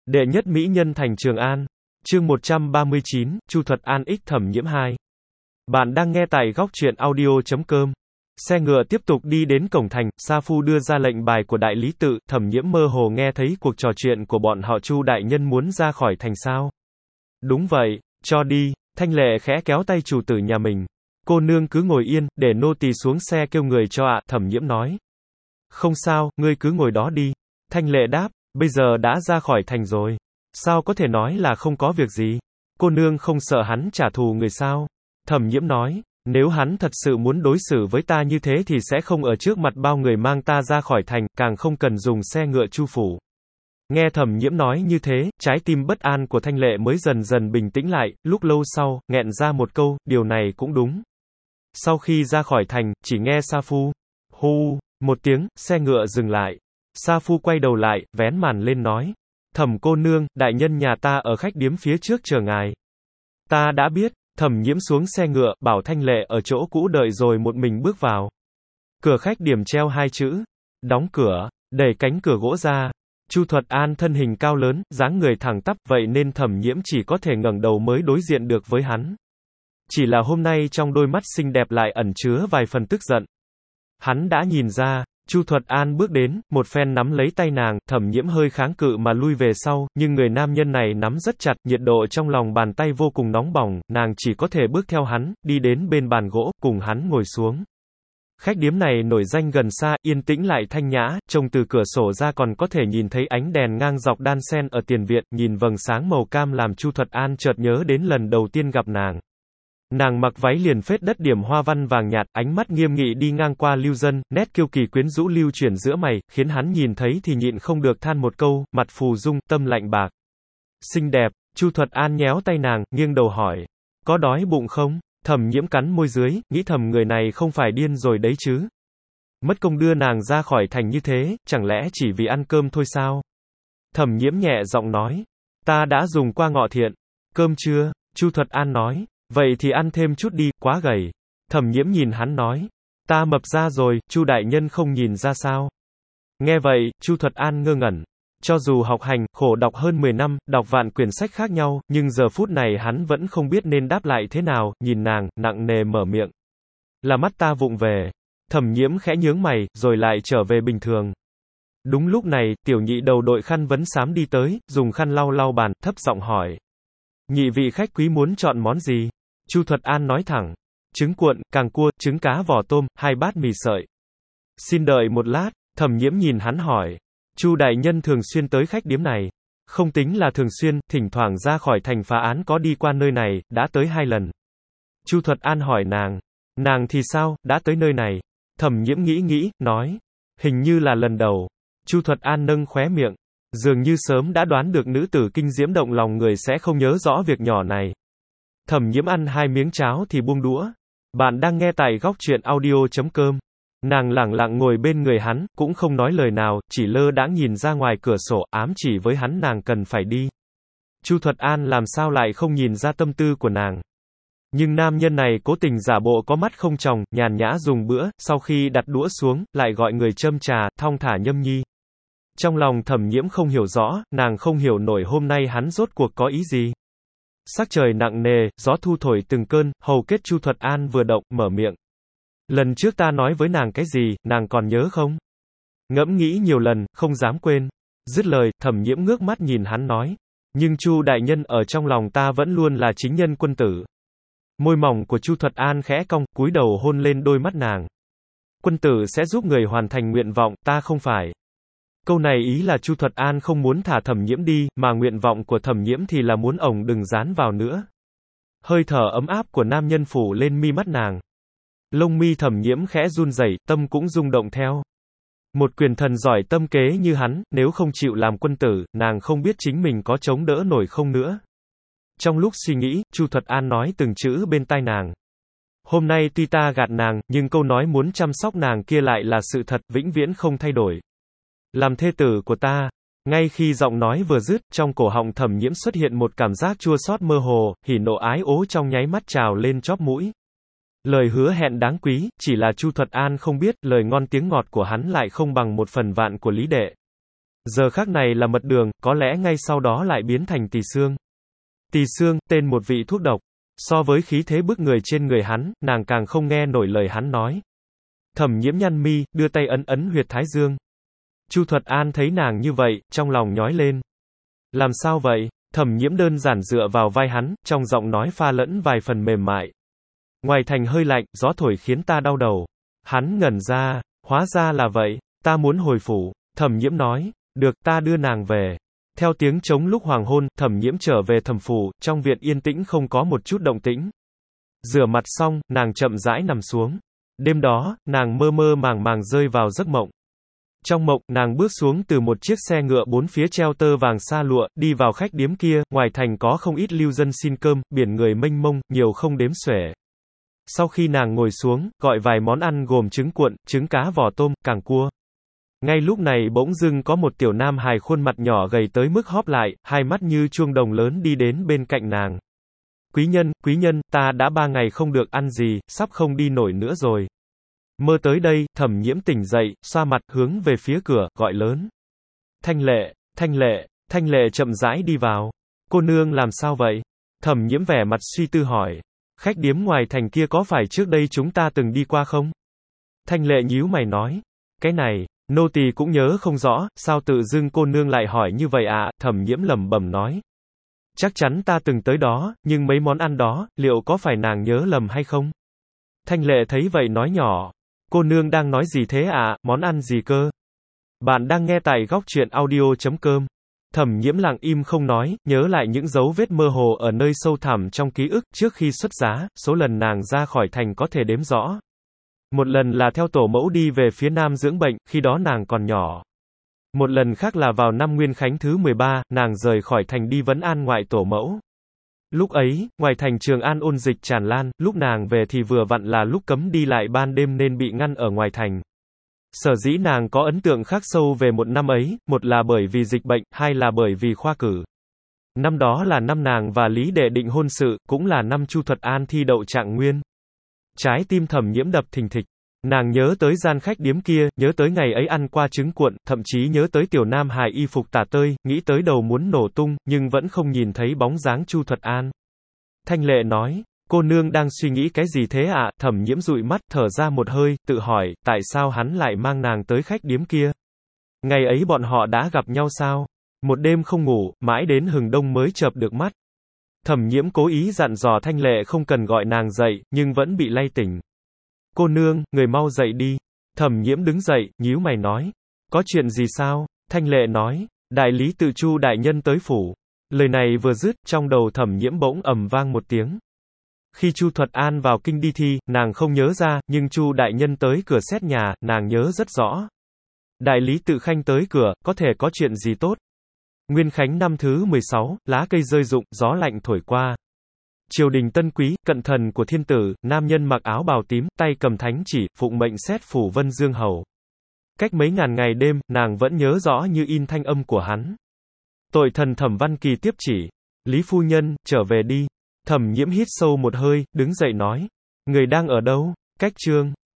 Đệ nhất mỹ nhân thành Trường An. Chương 139, Chu Thuật An ích Thẩm Nhiễm 2. Bạn đang nghe tại góc truyện audio.com. Xe ngựa tiếp tục đi đến cổng thành, Sa Phu đưa ra lệnh bài của đại lý tự, Thẩm Nhiễm mơ hồ nghe thấy cuộc trò chuyện của bọn họ. Chu đại nhân muốn ra khỏi thành sao? Đúng vậy, cho đi. Thanh Lệ khẽ kéo tay chủ tử nhà mình. Cô nương cứ ngồi yên, để nô tỳ xuống xe kêu người cho ạ, Thẩm Nhiễm nói. Không sao, ngươi cứ ngồi đó đi. Thanh Lệ đáp, bây giờ đã ra khỏi thành rồi. Sao có thể nói là không có việc gì? Cô nương không sợ hắn trả thù người sao? Thẩm Nhiễm nói, nếu hắn thật sự muốn đối xử với ta như thế thì sẽ không ở trước mặt bao người mang ta ra khỏi thành, càng không cần dùng xe ngựa Chu phủ. Nghe Thẩm Nhiễm nói như thế, trái tim bất an của Thanh Lệ mới dần dần bình tĩnh lại, lúc lâu sau, nghẹn ra một câu, điều này cũng đúng. Sau khi ra khỏi thành, chỉ nghe Sa Phu, hu, một tiếng, xe ngựa dừng lại. Sa Phu quay đầu lại, vén màn lên nói, Thẩm cô nương, đại nhân nhà ta ở khách điếm phía trước chờ ngài. Ta đã biết. Thẩm Nhiễm xuống xe ngựa, bảo Thanh Lệ ở chỗ cũ đợi rồi một mình bước vào. Cửa khách điếm treo hai chữ, đóng cửa, đẩy cánh cửa gỗ ra. Chu Thuật An thân hình cao lớn, dáng người thẳng tắp, vậy nên Thẩm Nhiễm chỉ có thể ngẩng đầu mới đối diện được với hắn. Chỉ là hôm nay trong đôi mắt xinh đẹp lại ẩn chứa vài phần tức giận. Hắn đã nhìn ra. Chu Thuật An bước đến, một phen nắm lấy tay nàng, Thẩm Nhiễm hơi kháng cự mà lui về sau, nhưng người nam nhân này nắm rất chặt, nhiệt độ trong lòng bàn tay vô cùng nóng bỏng, nàng chỉ có thể bước theo hắn, đi đến bên bàn gỗ, cùng hắn ngồi xuống. Khách điếm này nổi danh gần xa, yên tĩnh lại thanh nhã, trông từ cửa sổ ra còn có thể nhìn thấy ánh đèn ngang dọc đan xen ở tiền viện, nhìn vầng sáng màu cam làm Chu Thuật An chợt nhớ đến lần đầu tiên gặp nàng. Nàng mặc váy liền phết đất điểm hoa văn vàng nhạt, ánh mắt nghiêm nghị đi ngang qua lưu dân, nét kiêu kỳ quyến rũ lưu chuyển giữa mày, khiến hắn nhìn thấy thì nhịn không được than một câu, mặt phù dung, tâm lạnh bạc. Xinh đẹp. Chu Thuật An nhéo tay nàng, nghiêng đầu hỏi, có đói bụng không? Thẩm Nhiễm cắn môi dưới, nghĩ thầm người này không phải điên rồi đấy chứ. Mất công đưa nàng ra khỏi thành như thế, chẳng lẽ chỉ vì ăn cơm thôi sao? Thẩm Nhiễm nhẹ giọng nói, ta đã dùng qua ngọ thiện. Cơm chưa? Chu Thuật An nói. Vậy thì ăn thêm chút đi, quá gầy. Thẩm Nhiễm nhìn hắn nói, ta mập ra rồi, Chu đại nhân không nhìn ra sao? Nghe vậy, Chu Thuật An ngơ ngẩn. Cho dù học hành, khổ đọc hơn 10 năm, đọc vạn quyển sách khác nhau, nhưng giờ phút này hắn vẫn không biết nên đáp lại thế nào, nhìn nàng, nặng nề mở miệng. Là mắt ta vụng về. Thẩm Nhiễm khẽ nhướng mày, rồi lại trở về bình thường. Đúng lúc này, tiểu nhị đầu đội khăn vấn xám đi tới, dùng khăn lau lau bàn, thấp giọng hỏi. Nhị vị khách quý muốn chọn món gì? Chu Thuật An nói thẳng, trứng cuộn, càng cua, trứng cá vỏ tôm, 2 bát mì sợi. Xin đợi một lát. Thẩm Nhiễm nhìn hắn hỏi, Chu đại nhân thường xuyên tới khách điếm này? Không tính là thường xuyên, thỉnh thoảng ra khỏi thành phá án có đi qua nơi này, đã tới 2 lần. Chu Thuật An hỏi nàng thì sao, đã tới nơi này? Thẩm Nhiễm nghĩ, nói, hình như là lần đầu. Chu Thuật An nâng khóe miệng, dường như sớm đã đoán được nữ tử kinh diễm động lòng người sẽ không nhớ rõ việc nhỏ này. Thẩm Nhiễm ăn 2 miếng cháo thì buông đũa. Bạn đang nghe tại góc truyện audio.com. Nàng lẳng lặng ngồi bên người hắn, cũng không nói lời nào, chỉ lơ đãng nhìn ra ngoài cửa sổ, ám chỉ với hắn nàng cần phải đi. Chu Thuật An làm sao lại không nhìn ra tâm tư của nàng. Nhưng nam nhân này cố tình giả bộ có mắt không tròng, nhàn nhã dùng bữa, sau khi đặt đũa xuống, lại gọi người châm trà, thong thả nhâm nhi. Trong lòng Thẩm Nhiễm không hiểu rõ, nàng không hiểu nổi hôm nay hắn rốt cuộc có ý gì. Sắc trời nặng nề, gió thu thổi từng cơn, hầu kết Chu Thuật An vừa động, mở miệng. Lần trước ta nói với nàng cái gì, nàng còn nhớ không? Ngẫm nghĩ nhiều lần, không dám quên. Dứt lời, Thẩm Nhiễm ngước mắt nhìn hắn nói. Nhưng Chu đại nhân ở trong lòng ta vẫn luôn là chính nhân quân tử. Môi mỏng của Chu Thuật An khẽ cong, cúi đầu hôn lên đôi mắt nàng. Quân tử sẽ giúp người hoàn thành nguyện vọng, ta không phải. Câu này ý là Chu Thuật An không muốn thả Thẩm Nhiễm đi, mà nguyện vọng của Thẩm Nhiễm thì là muốn ổng đừng dán vào nữa. Hơi thở ấm áp của nam nhân phủ lên mi mắt nàng. Lông mi Thẩm Nhiễm khẽ run rẩy, tâm cũng rung động theo. Một quyền thần giỏi tâm kế như hắn, nếu không chịu làm quân tử, nàng không biết chính mình có chống đỡ nổi không nữa. Trong lúc suy nghĩ, Chu Thuật An nói từng chữ bên tai nàng. Hôm nay tuy ta gạt nàng, nhưng câu nói muốn chăm sóc nàng kia lại là sự thật, vĩnh viễn không thay đổi. Làm thê tử của ta. Ngay khi giọng nói vừa dứt, trong cổ họng Thẩm Nhiễm xuất hiện một cảm giác chua xót mơ hồ, hỉ nộ ái ố trong nháy mắt trào lên chóp mũi. Lời hứa hẹn đáng quý, chỉ là Chu Thuật An không biết, lời ngon tiếng ngọt của hắn lại không bằng 1/1000 của Lý Đệ. Giờ khắc này là mật đường, có lẽ ngay sau đó lại biến thành tỳ xương. Tỳ xương, tên một vị thuốc độc. So với khí thế bức người trên người hắn, nàng càng không nghe nổi lời hắn nói. Thẩm Nhiễm nhăn mi, đưa tay ấn ấn huyệt thái dương. Chu Thuật An thấy nàng như vậy, trong lòng nhói lên. Làm sao vậy? Thẩm Nhiễm đơn giản dựa vào vai hắn, trong giọng nói pha lẫn vài phần mềm mại. Ngoài thành hơi lạnh, gió thổi khiến ta đau đầu. Hắn ngẩn ra, hóa ra là vậy, ta muốn hồi phủ. Thẩm Nhiễm nói, được, ta đưa nàng về. Theo tiếng trống lúc hoàng hôn, Thẩm Nhiễm trở về thẩm phủ, trong viện yên tĩnh không có một chút động tĩnh. Rửa mặt xong, nàng chậm rãi nằm xuống. Đêm đó, nàng mơ mơ màng màng rơi vào giấc mộng. Trong mộng, nàng bước xuống từ một chiếc xe ngựa bốn phía treo tơ vàng sa lụa, đi vào khách điếm kia, ngoài thành có không ít lưu dân xin cơm, biển người mênh mông, nhiều không đếm xuể. Sau khi nàng ngồi xuống, gọi vài món ăn gồm trứng cuộn, trứng cá vỏ tôm, càng cua. Ngay lúc này bỗng dưng có một tiểu nam hài khuôn mặt nhỏ gầy tới mức hóp lại, hai mắt như chuông đồng lớn đi đến bên cạnh nàng. Quý nhân, ta đã 3 ngày không được ăn gì, sắp không đi nổi nữa rồi. Mơ tới đây, Thẩm Nhiễm tỉnh dậy, xoa mặt, hướng về phía cửa, gọi lớn. Thanh Lệ chậm rãi đi vào. Cô nương làm sao vậy? Thẩm Nhiễm vẻ mặt suy tư hỏi. Khách điếm ngoài thành kia có phải trước đây chúng ta từng đi qua không? Thanh Lệ nhíu mày nói. Cái này, nô tỳ cũng nhớ không rõ, sao tự dưng cô nương lại hỏi như vậy ạ? Thẩm Nhiễm lẩm bẩm nói. Chắc chắn ta từng tới đó, nhưng mấy món ăn đó, liệu có phải nàng nhớ lầm hay không? Thanh Lệ thấy vậy nói nhỏ. Cô nương đang nói gì thế ạ, món ăn gì cơ? Bạn đang nghe tại góc truyện audio.com. Thẩm Nhiễm lặng im không nói, nhớ lại những dấu vết mơ hồ ở nơi sâu thẳm trong ký ức, trước khi xuất giá, số lần nàng ra khỏi thành có thể đếm rõ. Một lần là theo tổ mẫu đi về phía nam dưỡng bệnh, khi đó nàng còn nhỏ. Một lần khác là vào năm Nguyên Khánh thứ 13, nàng rời khỏi thành đi vấn an ngoại tổ mẫu. Lúc ấy, ngoài thành Trường An ôn dịch tràn lan, lúc nàng về thì vừa vặn là lúc cấm đi lại ban đêm nên bị ngăn ở ngoài thành. Sở dĩ nàng có ấn tượng khắc sâu về một năm ấy, một là bởi vì dịch bệnh, hai là bởi vì khoa cử. Năm đó là năm nàng và Lý Đệ định hôn sự, cũng là năm Chu Thuật An thi đậu trạng nguyên. Trái tim Thẩm Nhiễm đập thình thịch. Nàng nhớ tới gian khách điếm kia, nhớ tới ngày ấy ăn qua trứng cuộn, thậm chí nhớ tới tiểu nam hài y phục tả tơi, nghĩ tới đầu muốn nổ tung, nhưng vẫn không nhìn thấy bóng dáng Chu Thuật An. Thanh Lệ nói, cô nương đang suy nghĩ cái gì thế ạ? Thẩm Nhiễm dụi mắt, thở ra một hơi, tự hỏi, tại sao hắn lại mang nàng tới khách điếm kia? Ngày ấy bọn họ đã gặp nhau sao? Một đêm không ngủ, mãi đến hừng đông mới chợp được mắt. Thẩm Nhiễm cố ý dặn dò Thanh Lệ không cần gọi nàng dậy, nhưng vẫn bị lay tỉnh. Cô nương, người mau dậy đi. Thẩm Nhiễm đứng dậy, nhíu mày nói. Có chuyện gì sao? Thanh Lệ nói. Đại lý tự Chu đại nhân tới phủ. Lời này vừa dứt, trong đầu Thẩm Nhiễm bỗng ầm vang một tiếng. Khi Chu Thuật An vào kinh đi thi, nàng không nhớ ra, nhưng Chu đại nhân tới cửa xét nhà, nàng nhớ rất rõ. Đại lý tự khanh tới cửa, có thể có chuyện gì tốt? Nguyên Khánh năm thứ 16, lá cây rơi rụng, gió lạnh thổi qua. Triều đình tân quý, cận thần của thiên tử, nam nhân mặc áo bào tím, tay cầm thánh chỉ, phụng mệnh xét phủ Vân Dương hầu. Cách mấy ngàn ngày đêm, nàng vẫn nhớ rõ như in thanh âm của hắn. Tội thần Thẩm Văn Kỳ tiếp chỉ. Lý phu nhân, trở về đi. Thẩm Nhiễm hít sâu một hơi, đứng dậy nói. Người đang ở đâu? Cách trương.